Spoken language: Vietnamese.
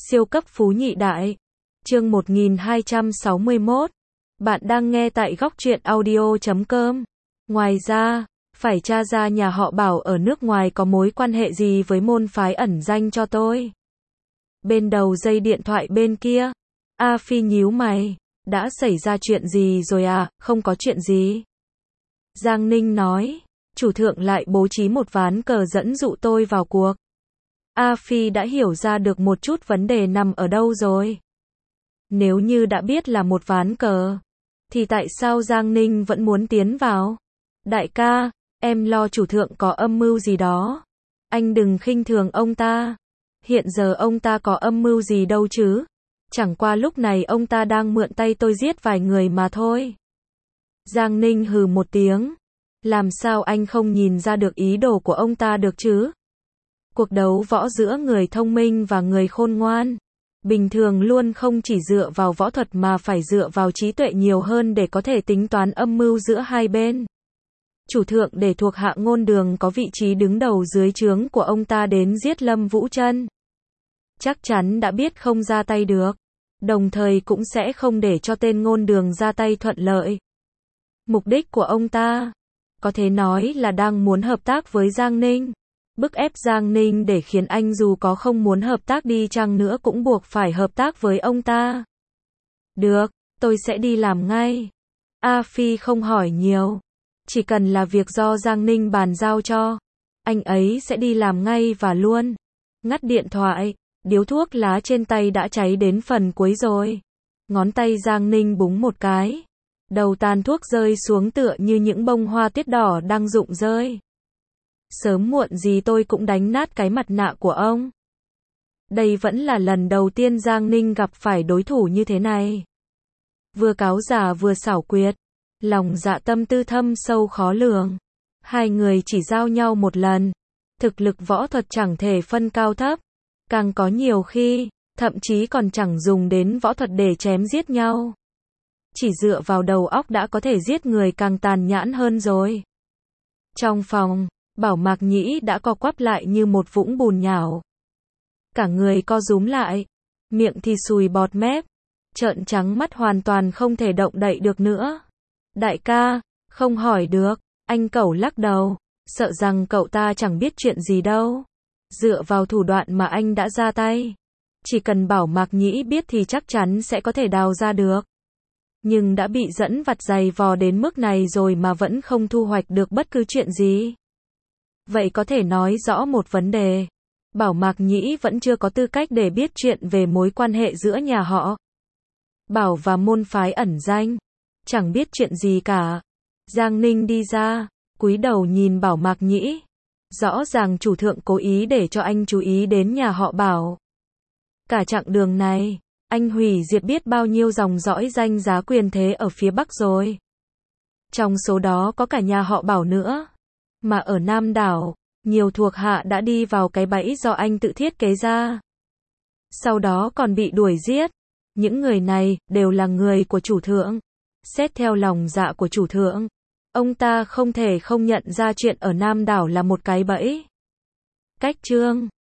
Siêu cấp phú nhị đại. Chương 1261. Bạn đang nghe tại góc truyện audio.com. Ngoài ra, phải tra ra nhà họ Bảo ở nước ngoài có mối quan hệ gì với môn phái ẩn danh cho tôi. Bên đầu dây điện thoại bên kia, A Phi nhíu mày. Đã xảy ra chuyện gì rồi à? Không có chuyện gì. Giang Ninh nói, chủ thượng lại bố trí một ván cờ dẫn dụ tôi vào cuộc. A Phi đã hiểu ra được một chút vấn đề nằm ở đâu rồi. Nếu như đã biết là một ván cờ, thì tại sao Giang Ninh vẫn muốn tiến vào? Đại ca, em lo chủ thượng có âm mưu gì đó. Anh đừng khinh thường ông ta. Hiện giờ ông ta có âm mưu gì đâu chứ. Chẳng qua lúc này ông ta đang mượn tay tôi giết vài người mà thôi. Giang Ninh hừ một tiếng. Làm sao anh không nhìn ra được ý đồ của ông ta được chứ? Cuộc đấu võ giữa người thông minh và người khôn ngoan, bình thường luôn không chỉ dựa vào võ thuật mà phải dựa vào trí tuệ nhiều hơn để có thể tính toán âm mưu giữa hai bên. Chủ thượng để thuộc hạ Ngôn Đường có vị trí đứng đầu dưới trướng của ông ta đến giết Lâm Vũ Trân. Chắc chắn đã biết không ra tay được, đồng thời cũng sẽ không để cho tên Ngôn Đường ra tay thuận lợi. Mục đích của ông ta, có thể nói là đang muốn hợp tác với Giang Ninh. Bức ép Giang Ninh để khiến anh dù có không muốn hợp tác đi chăng nữa cũng buộc phải hợp tác với ông ta. Được, tôi sẽ đi làm ngay. A Phi không hỏi nhiều. Chỉ cần là việc do Giang Ninh bàn giao cho, anh ấy sẽ đi làm ngay và luôn. Ngắt điện thoại, điếu thuốc lá trên tay đã cháy đến phần cuối rồi. Ngón tay Giang Ninh búng một cái. Đầu tàn thuốc rơi xuống tựa như những bông hoa tuyết đỏ đang rụng rơi. Sớm muộn gì tôi cũng đánh nát cái mặt nạ của ông. Đây vẫn là lần đầu tiên Giang Ninh gặp phải đối thủ như thế này. Vừa cáo già vừa xảo quyệt, lòng dạ tâm tư thâm sâu khó lường. Hai người chỉ giao nhau một lần. Thực lực võ thuật chẳng thể phân cao thấp. Càng có nhiều khi, thậm chí còn chẳng dùng đến võ thuật để chém giết nhau. Chỉ dựa vào đầu óc đã có thể giết người càng tàn nhẫn hơn rồi. Trong phòng, Bảo Mạc Nhĩ đã co quắp lại như một vũng bùn nhão. Cả người co rúm lại, miệng thì sùi bọt mép, trợn trắng mắt hoàn toàn không thể động đậy được nữa. Đại ca, không hỏi được, anh Cẩu lắc đầu, sợ rằng cậu ta chẳng biết chuyện gì đâu. Dựa vào thủ đoạn mà anh đã ra tay, chỉ cần Bảo Mạc Nhĩ biết thì chắc chắn sẽ có thể đào ra được. Nhưng đã bị dẫn vặt giày vò đến mức này rồi mà vẫn không thu hoạch được bất cứ chuyện gì. Vậy có thể nói rõ một vấn đề. Bảo Mạc Nhĩ vẫn chưa có tư cách để biết chuyện về mối quan hệ giữa nhà họ Bảo và môn phái ẩn danh. Chẳng biết chuyện gì cả. Giang Ninh đi ra, cúi đầu nhìn Bảo Mạc Nhĩ. Rõ ràng chủ thượng cố ý để cho anh chú ý đến nhà họ Bảo. Cả chặng đường này, anh hủy diệt biết bao nhiêu dòng dõi danh giá quyền thế ở phía Bắc rồi. Trong số đó có cả nhà họ Bảo nữa. Mà ở Nam đảo, nhiều thuộc hạ đã đi vào cái bẫy do anh tự thiết kế ra. Sau đó còn bị đuổi giết. Những người này đều là người của chủ thượng. Xét theo lòng dạ của chủ thượng, ông ta không thể không nhận ra chuyện ở Nam đảo là một cái bẫy. Cách chương